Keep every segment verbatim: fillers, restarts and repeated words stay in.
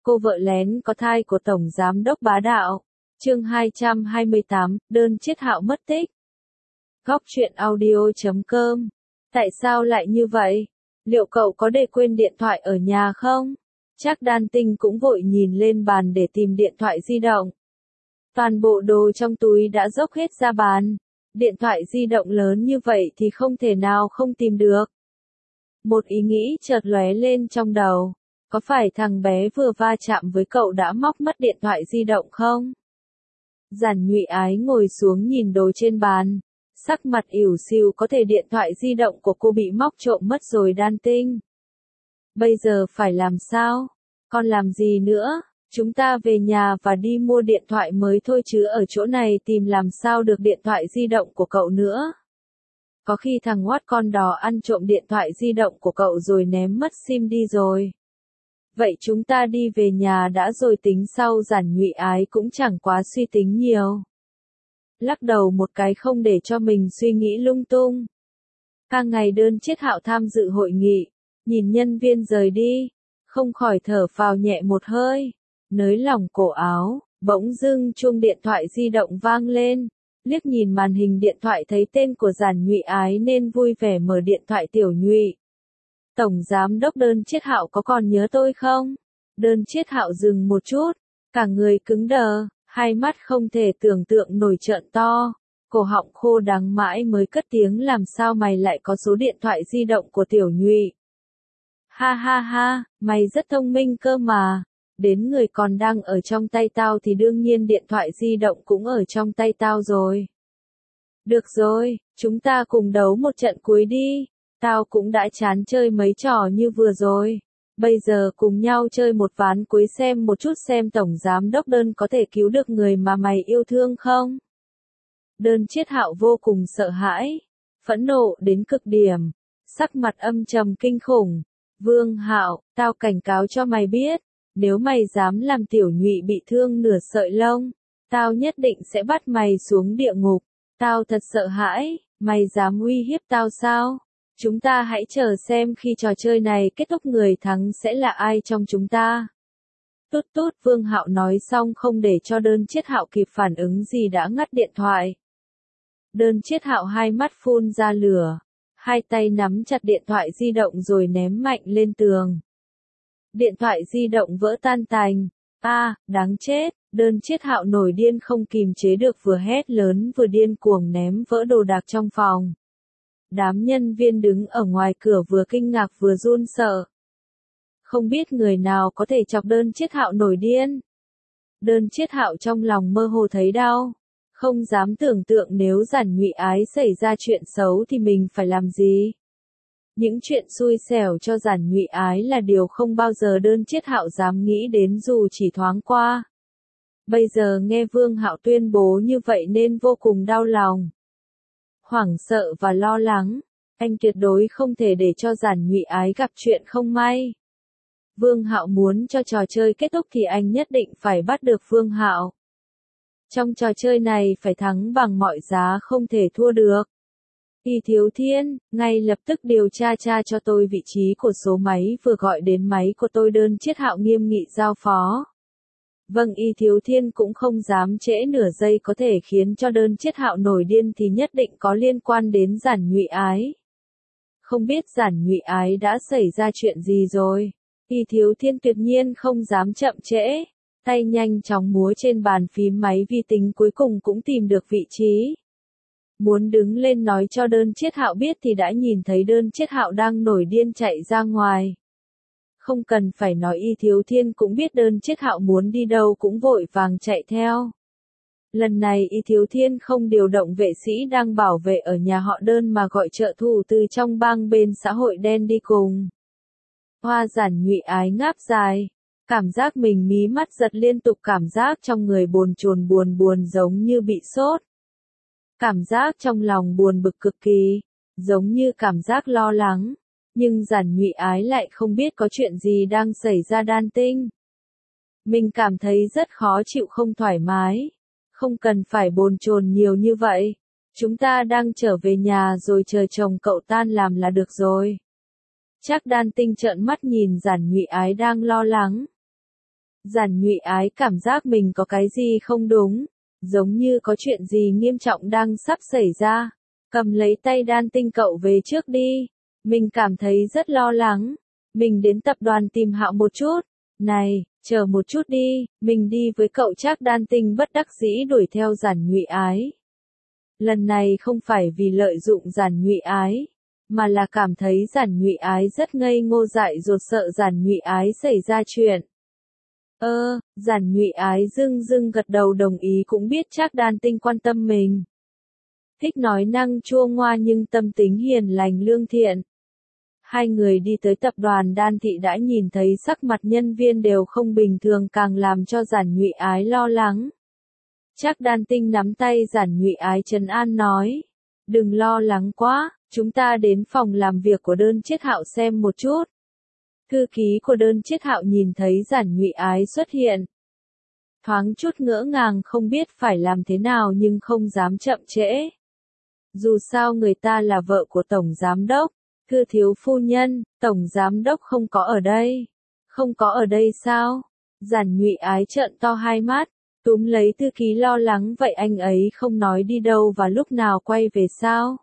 Cô vợ lén có thai của Tổng Giám đốc bá đạo. Chương hai trăm hai mươi tám, đơn Chiết Hạo mất tích. Góc truyện audio chấm com. Tại sao lại như vậy? Liệu cậu có để quên điện thoại ở nhà không? Trác Đan Tinh cũng vội nhìn lên bàn để tìm điện thoại di động. Toàn bộ đồ trong túi đã dốc hết ra bàn. Điện thoại di động lớn như vậy thì không thể nào không tìm được. Một ý nghĩ chợt lóe lên trong đầu. Có phải thằng bé vừa va chạm với cậu đã móc mất điện thoại di động không? Giản Nhụy Ái ngồi xuống nhìn đồ trên bàn. Sắc mặt ỉu xìu, có thể điện thoại di động của cô bị móc trộm mất rồi Đan Tinh. Bây giờ phải làm sao? Còn làm gì nữa? Chúng ta về nhà và đi mua điện thoại mới thôi chứ ở chỗ này tìm làm sao được điện thoại di động của cậu nữa. Có khi thằng Hoát con đó ăn trộm điện thoại di động của cậu rồi ném mất sim đi rồi. Vậy chúng ta đi về nhà đã rồi tính sau. Giản Nhụy Ái cũng chẳng quá suy tính nhiều. Lắc đầu một cái không để cho mình suy nghĩ lung tung. Càng ngày đơn Chiết Hạo tham dự hội nghị, nhìn nhân viên rời đi, không khỏi thở phào nhẹ một hơi, nới lỏng cổ áo, bỗng dưng chuông điện thoại di động vang lên, liếc nhìn màn hình điện thoại thấy tên của Giản Nhụy Ái nên vui vẻ mở điện thoại. Tiểu Nhụy. Tổng Giám đốc đơn Chiết Hạo có còn nhớ tôi không? Đơn Chiết Hạo dừng một chút, cả người cứng đờ, hai mắt không thể tưởng tượng nổi trợn to, cổ họng khô đắng mãi mới cất tiếng làm sao mày lại có số điện thoại di động của Tiểu Nhụy? Ha ha ha, mày rất thông minh cơ mà, đến người còn đang ở trong tay tao thì đương nhiên điện thoại di động cũng ở trong tay tao rồi. Được rồi, chúng ta cùng đấu một trận cuối đi. Tao cũng đã chán chơi mấy trò như vừa rồi. Bây giờ cùng nhau chơi một ván cuối xem một chút xem Tổng Giám đốc đơn có thể cứu được người mà mày yêu thương không? Đơn Chiết Hạo vô cùng sợ hãi, phẫn nộ đến cực điểm, sắc mặt âm trầm kinh khủng. Vương Hạo, tao cảnh cáo cho mày biết, nếu mày dám làm Tiểu Nhụy bị thương nửa sợi lông, tao nhất định sẽ bắt mày xuống địa ngục. Tao thật sợ hãi, mày dám uy hiếp tao sao? Chúng ta hãy chờ xem khi trò chơi này kết thúc người thắng sẽ là ai trong chúng ta. Tút tút, Vương Hạo nói xong không để cho đơn Chiết Hạo kịp phản ứng gì đã ngắt điện thoại. Đơn Chiết Hạo hai mắt phun ra lửa, hai tay nắm chặt điện thoại di động rồi ném mạnh lên tường. Điện thoại di động vỡ tan tành. A, à, đáng chết, đơn Chiết Hạo nổi điên không kìm chế được, vừa hét lớn vừa điên cuồng ném vỡ đồ đạc trong phòng. Đám nhân viên đứng ở ngoài cửa vừa kinh ngạc vừa run sợ. Không biết người nào có thể chọc đơn Chiết Hạo nổi điên. Đơn Chiết Hạo trong lòng mơ hồ thấy đau, không dám tưởng tượng nếu Giản Nhụy Ái xảy ra chuyện xấu thì mình phải làm gì. Những chuyện xui xẻo cho Giản Nhụy Ái là điều không bao giờ đơn Chiết Hạo dám nghĩ đến dù chỉ thoáng qua. Bây giờ nghe Vương Hạo tuyên bố như vậy nên vô cùng đau lòng, hoảng sợ và lo lắng. Anh tuyệt đối không thể để cho Giản Nhụy Ái gặp chuyện không may. Vương Hạo muốn cho trò chơi kết thúc thì anh nhất định phải bắt được Vương Hạo. Trong trò chơi này phải thắng bằng mọi giá, không thể thua được. Y Thiếu Thiên, ngay lập tức điều tra tra cho tôi vị trí của số máy vừa gọi đến máy của tôi, đơn Chiết Hạo nghiêm nghị giao phó. Vâng. Y Thiếu Thiên cũng không dám trễ nửa giây, có thể khiến cho đơn Chiết Hạo nổi điên thì nhất định có liên quan đến Giản Nhụy Ái. Không biết Giản Nhụy Ái đã xảy ra chuyện gì rồi. Y Thiếu Thiên tuyệt nhiên không dám chậm trễ, tay nhanh chóng múa trên bàn phím máy vi tính, cuối cùng cũng tìm được vị trí. Muốn đứng lên nói cho đơn Chiết Hạo biết thì đã nhìn thấy đơn Chiết Hạo đang nổi điên chạy ra ngoài. Không cần phải nói, Y Thiếu Thiên cũng biết đơn Chiết Hạo muốn đi đâu cũng vội vàng chạy theo. Lần này Y Thiếu Thiên không điều động vệ sĩ đang bảo vệ ở nhà họ đơn mà gọi trợ thủ từ trong bang bên xã hội đen đi cùng. Hoa. Giản Nhụy Ái ngáp dài, cảm giác mình mí mắt giật liên tục, cảm giác trong người bồn chồn buồn buồn giống như bị sốt. Cảm giác trong lòng buồn bực cực kỳ, giống như cảm giác lo lắng. Nhưng Giản Nhụy Ái lại không biết có chuyện gì đang xảy ra. Đan Tinh, mình cảm thấy rất khó chịu, không thoải mái. Không cần phải bồn chồn nhiều như vậy. Chúng ta đang trở về nhà rồi chờ chồng cậu tan làm là được rồi. Trác Đan Tinh trợn mắt nhìn Giản Nhụy Ái đang lo lắng. Giản Nhụy Ái cảm giác mình có cái gì không đúng, giống như có chuyện gì nghiêm trọng đang sắp xảy ra. Cầm lấy tay Đan Tinh cậu về trước đi. Mình cảm thấy rất lo lắng. Mình đến tập đoàn tìm Hạo một chút. Này, chờ một chút đi, mình đi với cậu. Trác Đan Tinh bất đắc dĩ đuổi theo Giản Nhụy Ái. Lần này không phải vì lợi dụng Giản Nhụy Ái, mà là cảm thấy Giản Nhụy Ái rất ngây ngô dại dột, sợ Giản Nhụy Ái xảy ra chuyện. Ơ, Giản Nhụy Ái dưng dưng gật đầu đồng ý, cũng biết Trác Đan Tinh quan tâm mình. Thích nói năng chua ngoa nhưng tâm tính hiền lành lương thiện. Hai người đi tới tập đoàn Đan Thị đã nhìn thấy sắc mặt nhân viên đều không bình thường, càng làm cho Giản Nhụy Ái lo lắng. Trác Đan Tinh nắm tay Giản Nhụy Ái trấn an nói, đừng lo lắng quá, chúng ta đến phòng làm việc của Đơn Chiết Hạo xem một chút. Thư ký của Đơn Chiết Hạo nhìn thấy Giản Nhụy Ái xuất hiện, thoáng chút ngỡ ngàng không biết phải làm thế nào nhưng không dám chậm trễ. Dù sao người ta là vợ của Tổng Giám Đốc. Thưa thiếu phu nhân, Tổng Giám Đốc không có ở đây. Không có ở đây sao? Giản Nhụy Ái trợn to hai mắt, túm lấy thư ký lo lắng, vậy anh ấy không nói đi đâu và lúc nào quay về sao?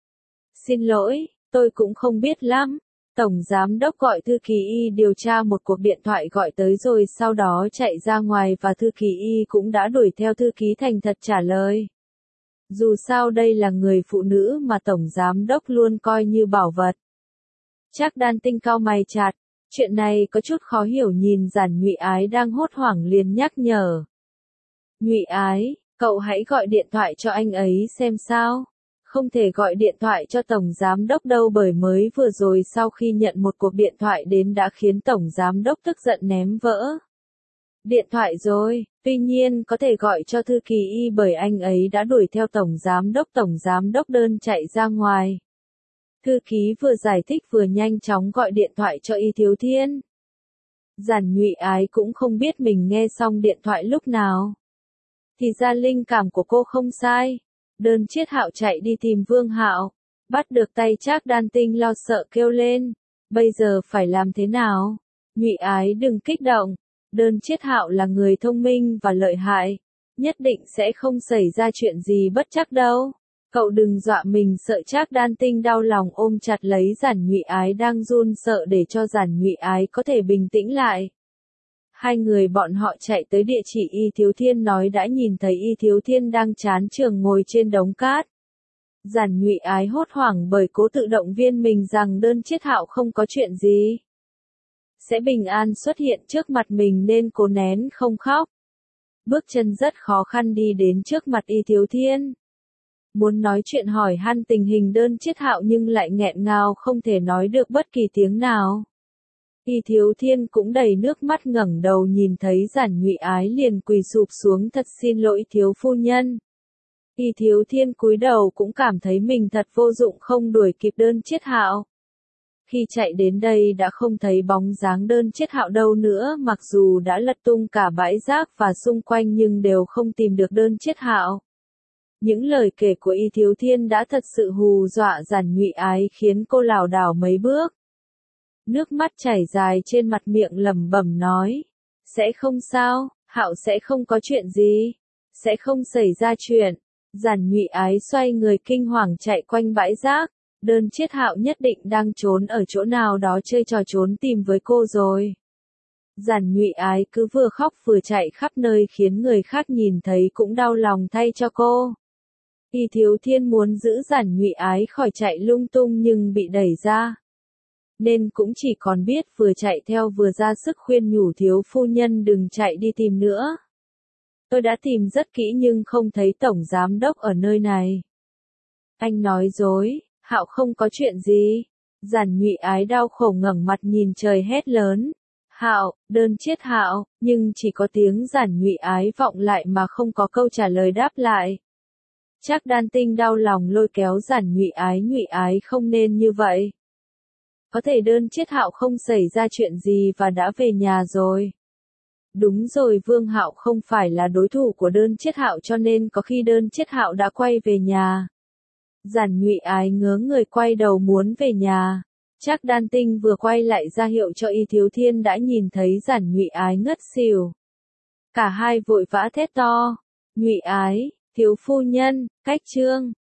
Xin lỗi, tôi cũng không biết lắm. Tổng Giám Đốc gọi thư ký y điều tra một cuộc điện thoại gọi tới rồi sau đó chạy ra ngoài và thư ký y cũng đã đuổi theo. Thư ký thành thật trả lời. Dù sao đây là người phụ nữ mà Tổng Giám Đốc luôn coi như bảo vật. Trác Đan Tinh cau mày chặt, chuyện này có chút khó hiểu, nhìn Giản Nhụy Ái đang hốt hoảng liền nhắc nhở. Nhụy Ái, cậu hãy gọi điện thoại cho anh ấy xem sao. Không thể gọi điện thoại cho Tổng Giám Đốc đâu, bởi mới vừa rồi sau khi nhận một cuộc điện thoại đến đã khiến Tổng Giám Đốc tức giận ném vỡ điện thoại rồi. Tuy nhiên có thể gọi cho thư ký y bởi anh ấy đã đuổi theo Tổng Giám Đốc. Tổng Giám Đốc đơn chạy ra ngoài. Thư ký vừa giải thích vừa nhanh chóng gọi điện thoại cho Y Thiếu Thiên. Giản Nhụy Ái cũng không biết mình nghe xong điện thoại lúc nào. Thì ra linh cảm của cô không sai. Đơn Chiết Hạo chạy đi tìm Vương Hạo, bắt được tay Trác Đan Tinh lo sợ kêu lên. Bây giờ phải làm thế nào? Nhụy Ái đừng kích động. Đơn Chiết Hạo là người thông minh và lợi hại, nhất định sẽ không xảy ra chuyện gì bất trắc đâu. Cậu đừng dọa mình sợ. Trác Đan Tinh đau lòng ôm chặt lấy Giản Nhụy Ái đang run sợ để cho Giản Nhụy Ái có thể bình tĩnh lại. Hai người bọn họ chạy tới địa chỉ Y Thiếu Thiên nói đã nhìn thấy. Y Thiếu Thiên đang chán trường ngồi trên đống cát. Giản Nhụy Ái hốt hoảng bởi cố tự động viên mình rằng Đơn Chiết Hạo không có chuyện gì, sẽ bình an xuất hiện trước mặt mình nên cố nén không khóc. Bước chân rất khó khăn đi đến trước mặt Y Thiếu Thiên. Muốn nói chuyện hỏi han tình hình Đơn Chiết Hạo nhưng lại nghẹn ngào không thể nói được bất kỳ tiếng nào. Y Thiếu Thiên cũng đầy nước mắt ngẩng đầu nhìn thấy Giản Nhụy Ái liền quỳ sụp xuống, thật xin lỗi thiếu phu nhân. Y Thiếu Thiên cúi đầu cũng cảm thấy mình thật vô dụng không đuổi kịp Đơn Chiết Hạo. Khi chạy đến đây đã không thấy bóng dáng Đơn Chiết Hạo đâu nữa, mặc dù đã lật tung cả bãi rác và xung quanh nhưng đều không tìm được Đơn Chiết Hạo. Những lời kể của Y Thiếu Thiên đã thật sự hù dọa Giản Nhụy Ái khiến cô lảo đảo mấy bước. Nước mắt chảy dài trên mặt, miệng lẩm bẩm nói. Sẽ không sao, Hạo sẽ không có chuyện gì. Sẽ không xảy ra chuyện. Giản Nhụy Ái xoay người kinh hoàng chạy quanh bãi rác. Đơn Chiết Hạo nhất định đang trốn ở chỗ nào đó chơi trò trốn tìm với cô rồi. Giản Nhụy Ái cứ vừa khóc vừa chạy khắp nơi khiến người khác nhìn thấy cũng đau lòng thay cho cô. Y Thiếu Thiên muốn giữ Giản Nhụy Ái khỏi chạy lung tung nhưng bị đẩy ra, nên cũng chỉ còn biết vừa chạy theo vừa ra sức khuyên nhủ thiếu phu nhân đừng chạy đi tìm nữa. Tôi đã tìm rất kỹ nhưng không thấy Tổng Giám Đốc ở nơi này. Anh nói dối, Hạo không có chuyện gì. Giản Nhụy Ái đau khổ ngẩng mặt nhìn trời hét lớn. Hạo, Đơn Chiết Hạo, nhưng chỉ có tiếng Giản Nhụy Ái vọng lại mà không có câu trả lời đáp lại. Trác Đan Tinh đau lòng lôi kéo Giản Nhụy Ái. Nhụy Ái không nên như vậy. Có thể Đơn Chiết Hạo không xảy ra chuyện gì và đã về nhà rồi. Đúng rồi, Vương Hạo không phải là đối thủ của Đơn Chiết Hạo cho nên có khi Đơn Chiết Hạo đã quay về nhà. Giản Nhụy Ái ngớ người quay đầu muốn về nhà. Trác Đan Tinh vừa quay lại ra hiệu cho Y Thiếu Thiên đã nhìn thấy Giản Nhụy Ái ngất xỉu. Cả hai vội vã thét to, Nhụy Ái, thiếu phu nhân, cách trương.